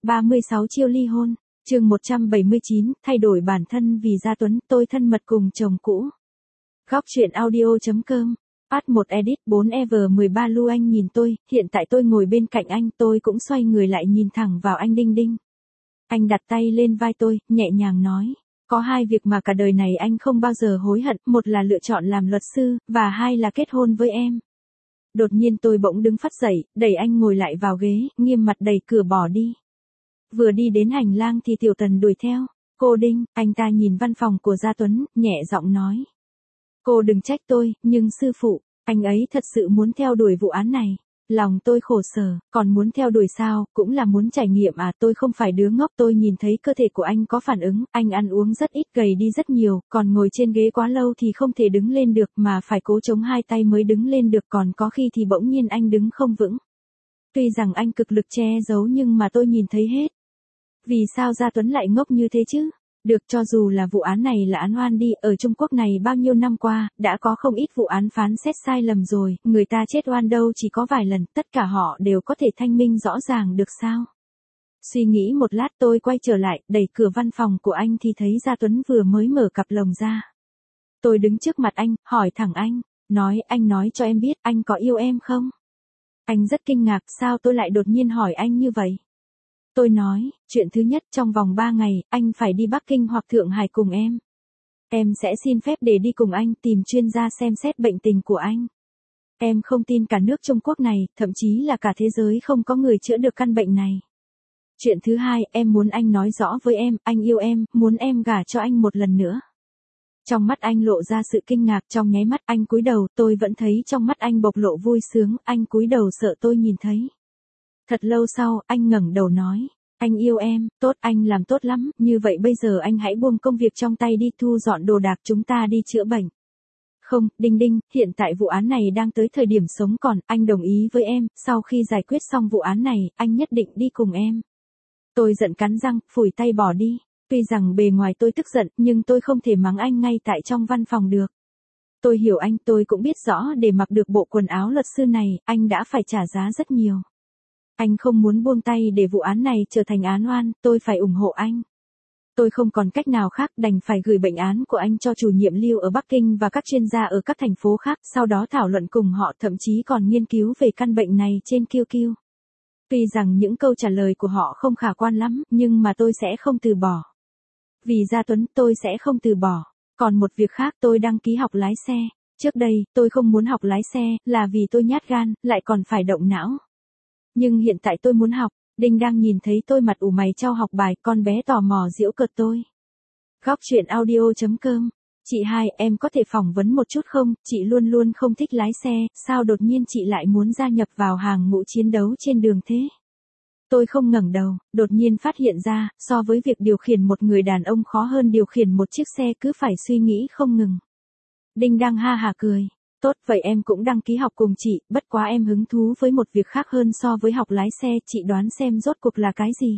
36 chiêu ly hôn, chương 179, thay đổi bản thân vì Gia Tuấn, tôi thân mật cùng chồng cũ. Góc truyện audio.com. Part 1 edit 4EV13 Lưu Anh nhìn tôi, hiện tại tôi ngồi bên cạnh anh, tôi cũng xoay người lại nhìn thẳng vào anh Đinh Đinh. Anh đặt tay lên vai tôi, nhẹ nhàng nói, có hai việc mà cả đời này anh không bao giờ hối hận, một là lựa chọn làm luật sư, và hai là kết hôn với em. Đột nhiên tôi bỗng đứng phắt dậy, đẩy anh ngồi lại vào ghế, nghiêm mặt đẩy cửa bỏ đi. Vừa đi đến hành lang thì Tiểu Tần đuổi theo. Cô Đinh, anh ta nhìn văn phòng của Gia Tuấn, nhẹ giọng nói. Cô đừng trách tôi, nhưng sư phụ, anh ấy thật sự muốn theo đuổi vụ án này. Lòng tôi khổ sở, còn muốn theo đuổi sao, cũng là muốn trải nghiệm à, tôi không phải đứa ngốc. Tôi nhìn thấy cơ thể của anh có phản ứng, anh ăn uống rất ít, gầy đi rất nhiều, còn ngồi trên ghế quá lâu thì không thể đứng lên được mà phải cố chống hai tay mới đứng lên được, còn có khi thì bỗng nhiên anh đứng không vững. Tuy rằng anh cực lực che giấu nhưng mà tôi nhìn thấy hết. Vì sao Gia Tuấn lại ngốc như thế chứ? Được, cho dù là vụ án này là án oan đi, ở Trung Quốc này bao nhiêu năm qua, đã có không ít vụ án phán xét sai lầm rồi, người ta chết oan đâu chỉ có vài lần, tất cả họ đều có thể thanh minh rõ ràng được sao? Suy nghĩ một lát tôi quay trở lại, đẩy cửa văn phòng của anh thì thấy Gia Tuấn vừa mới mở cặp lồng ra. Tôi đứng trước mặt anh, hỏi thẳng anh, anh nói cho em biết, anh có yêu em không? Anh rất kinh ngạc, sao tôi lại đột nhiên hỏi anh như vậy? Tôi nói, chuyện thứ nhất, trong vòng 3 ngày, anh phải đi Bắc Kinh hoặc Thượng Hải cùng em. Em sẽ xin phép để đi cùng anh tìm chuyên gia xem xét bệnh tình của anh. Em không tin cả nước Trung Quốc này, thậm chí là cả thế giới không có người chữa được căn bệnh này. Chuyện thứ hai, em muốn anh nói rõ với em, anh yêu em, muốn em gả cho anh một lần nữa. Trong mắt anh lộ ra sự kinh ngạc, trong nháy mắt anh cúi đầu, tôi vẫn thấy trong mắt anh bộc lộ vui sướng, anh cúi đầu sợ tôi nhìn thấy. Thật lâu sau, anh ngẩng đầu nói, anh yêu em, tốt, anh làm tốt lắm, như vậy bây giờ anh hãy buông công việc trong tay đi, thu dọn đồ đạc, chúng ta đi chữa bệnh. Không, Đinh Đinh, hiện tại vụ án này đang tới thời điểm sống còn, anh đồng ý với em, sau khi giải quyết xong vụ án này, anh nhất định đi cùng em. Tôi giận cắn răng, phủi tay bỏ đi, tuy rằng bề ngoài tôi tức giận, nhưng tôi không thể mắng anh ngay tại trong văn phòng được. Tôi hiểu anh, tôi cũng biết rõ để mặc được bộ quần áo luật sư này, anh đã phải trả giá rất nhiều. Anh không muốn buông tay để vụ án này trở thành án oan, tôi phải ủng hộ anh. Tôi không còn cách nào khác, đành phải gửi bệnh án của anh cho chủ nhiệm Lưu ở Bắc Kinh và các chuyên gia ở các thành phố khác, sau đó thảo luận cùng họ, thậm chí còn nghiên cứu về căn bệnh này trên QQ. Tuy rằng những câu trả lời của họ không khả quan lắm, nhưng mà tôi sẽ không từ bỏ. Vì Gia Tuấn, tôi sẽ không từ bỏ. Còn một việc khác, tôi đăng ký học lái xe. Trước đây, tôi không muốn học lái xe, là vì tôi nhát gan, lại còn phải động não. Nhưng hiện tại tôi muốn học. Đinh đang nhìn thấy tôi mặt ủ mày chau học bài, con bé tò mò giễu cợt tôi. Góc truyện audio.com. Chị hai, em có thể phỏng vấn một chút không? Chị luôn luôn không thích lái xe, sao đột nhiên chị lại muốn gia nhập vào hàng ngũ chiến đấu trên đường thế? Tôi không ngẩng đầu, đột nhiên phát hiện ra, so với việc điều khiển một người đàn ông khó hơn điều khiển một chiếc xe, cứ phải suy nghĩ không ngừng. Đinh đang ha hả cười. Tốt, vậy em cũng đăng ký học cùng chị, bất quá em hứng thú với một việc khác hơn so với học lái xe, chị đoán xem rốt cuộc là cái gì?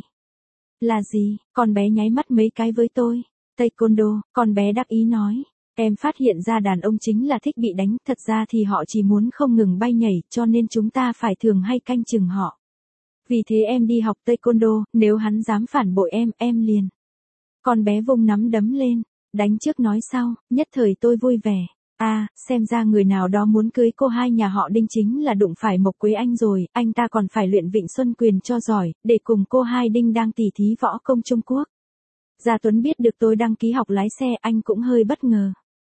Là gì? Con bé nháy mắt mấy cái với tôi. Taekwondo, con bé đắc ý nói. Em phát hiện ra đàn ông chính là thích bị đánh, thật ra thì họ chỉ muốn không ngừng bay nhảy, cho nên chúng ta phải thường hay canh chừng họ. Vì thế em đi học Taekwondo, nếu hắn dám phản bội em liền. Con bé vung nắm đấm lên, đánh trước nói sau, nhất thời tôi vui vẻ. À, xem ra người nào đó muốn cưới cô hai nhà họ Đinh chính là đụng phải Mộc Quế Anh rồi, anh ta còn phải luyện Vịnh Xuân Quyền cho giỏi, để cùng cô hai Đinh đang tỉ thí võ công Trung Quốc. Gia Tuấn biết được tôi đăng ký học lái xe, anh cũng hơi bất ngờ.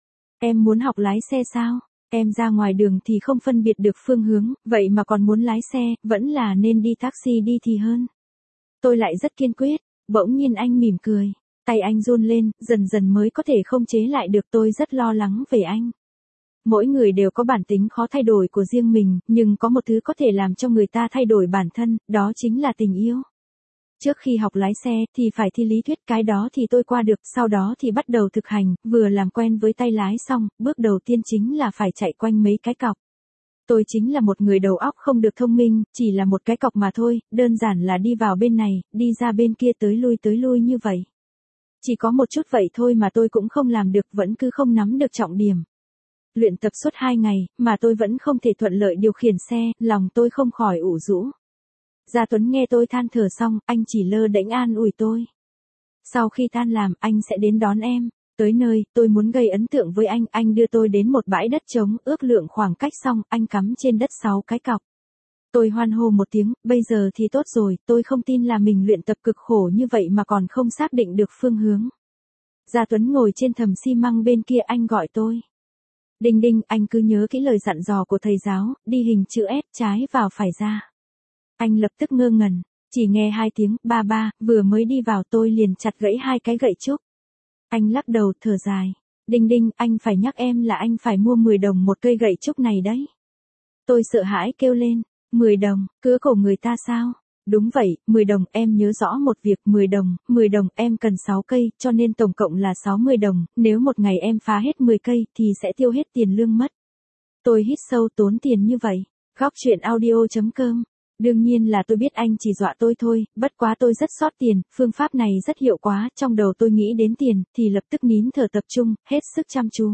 Em muốn học lái xe sao? Em ra ngoài đường thì không phân biệt được phương hướng, vậy mà còn muốn lái xe, vẫn là nên đi taxi đi thì hơn. Tôi lại rất kiên quyết, bỗng nhiên anh mỉm cười. Tay anh run lên, dần dần mới có thể không chế lại được, tôi rất lo lắng về anh. Mỗi người đều có bản tính khó thay đổi của riêng mình, nhưng có một thứ có thể làm cho người ta thay đổi bản thân, đó chính là tình yêu. Trước khi học lái xe thì phải thi lý thuyết, cái đó thì tôi qua được, sau đó thì bắt đầu thực hành, vừa làm quen với tay lái xong, bước đầu tiên chính là phải chạy quanh mấy cái cọc. Tôi chính là một người đầu óc không được thông minh, chỉ là một cái cọc mà thôi, đơn giản là đi vào bên này, đi ra bên kia tới lui như vậy. Chỉ có một chút vậy thôi mà tôi cũng không làm được, vẫn cứ không nắm được trọng điểm. Luyện tập suốt 2 ngày, mà tôi vẫn không thể thuận lợi điều khiển xe, lòng tôi không khỏi ủ rũ. Gia Tuấn nghe tôi than thở xong, anh chỉ lơ đễnh an ủi tôi. Sau khi tan làm, anh sẽ đến đón em. Tới nơi, tôi muốn gây ấn tượng với anh đưa tôi đến một bãi đất trống, ước lượng khoảng cách xong, anh cắm trên đất 6 cái cọc. Tôi hoan hô một tiếng, bây giờ thì tốt rồi, tôi không tin là mình luyện tập cực khổ như vậy mà còn không xác định được phương hướng. Gia Tuấn ngồi trên thềm xi măng bên kia, anh gọi tôi. Đinh Đinh, anh cứ nhớ kỹ lời dặn dò của thầy giáo, đi hình chữ S, trái vào phải ra. Anh lập tức ngơ ngẩn, chỉ nghe 2 tiếng, ba ba, vừa mới đi vào tôi liền chặt gãy 2 cái gậy trúc. Anh lắc đầu, thở dài. Đinh Đinh, anh phải nhắc em là anh phải mua 10 đồng một cây gậy trúc này đấy. Tôi sợ hãi kêu lên, 10 đồng, cứa cổ người ta sao? Đúng vậy, 10 đồng, em nhớ rõ một việc, 10 đồng, em cần 6 cây, cho nên tổng cộng là 60 đồng, nếu một ngày em phá hết 10 cây, thì sẽ tiêu hết tiền lương mất. Tôi hít sâu, tốn tiền như vậy. Góc truyện audio.com. Đương nhiên là tôi biết anh chỉ dọa tôi thôi, bất quá tôi rất sót tiền, phương pháp này rất hiệu quả, trong đầu tôi nghĩ đến tiền, thì lập tức nín thở tập trung, hết sức chăm chú.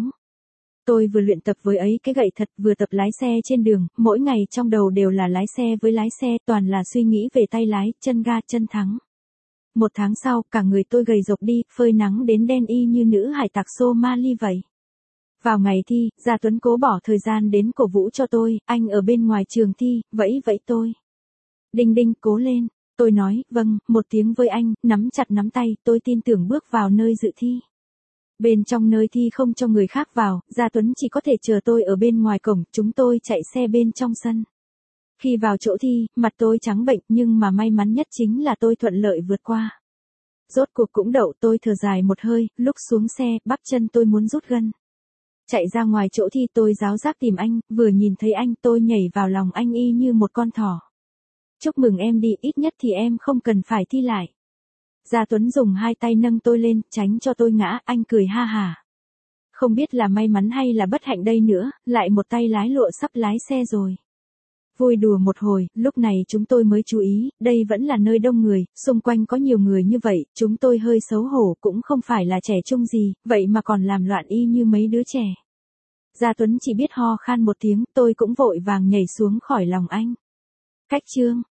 Tôi vừa luyện tập với ấy cái gậy thật, vừa tập lái xe trên đường, mỗi ngày trong đầu đều là lái xe với lái xe, toàn là suy nghĩ về tay lái, chân ga, chân thắng. 1 tháng sau, cả người tôi gầy rộc đi, phơi nắng đến đen y như nữ hải tặc Somali vậy. Vào ngày thi, Gia Tuấn cố bỏ thời gian đến cổ vũ cho tôi, anh ở bên ngoài trường thi, vẫy vẫy tôi. Đinh Đinh, cố lên. Tôi nói, vâng, một tiếng với anh, nắm chặt nắm tay, tôi tin tưởng bước vào nơi dự thi. Bên trong nơi thi không cho người khác vào, Gia Tuấn chỉ có thể chờ tôi ở bên ngoài cổng, chúng tôi chạy xe bên trong sân. Khi vào chỗ thi, mặt tôi trắng bệch nhưng mà may mắn nhất chính là tôi thuận lợi vượt qua. Rốt cuộc cũng đậu, tôi thở dài một hơi, lúc xuống xe, bắp chân tôi muốn rút gân. Chạy ra ngoài chỗ thi tôi ráo rác tìm anh, vừa nhìn thấy anh tôi nhảy vào lòng anh y như một con thỏ. Chúc mừng em đi, ít nhất thì em không cần phải thi lại. Gia Tuấn dùng 2 tay nâng tôi lên, tránh cho tôi ngã, anh cười ha hả. Không biết là may mắn hay là bất hạnh đây nữa, lại một tay lái lụa sắp lái xe rồi. Vui đùa một hồi, lúc này chúng tôi mới chú ý, đây vẫn là nơi đông người, xung quanh có nhiều người như vậy, chúng tôi hơi xấu hổ, cũng không phải là trẻ trung gì, vậy mà còn làm loạn y như mấy đứa trẻ. Gia Tuấn chỉ biết ho khan một tiếng, tôi cũng vội vàng nhảy xuống khỏi lòng anh. Cách chương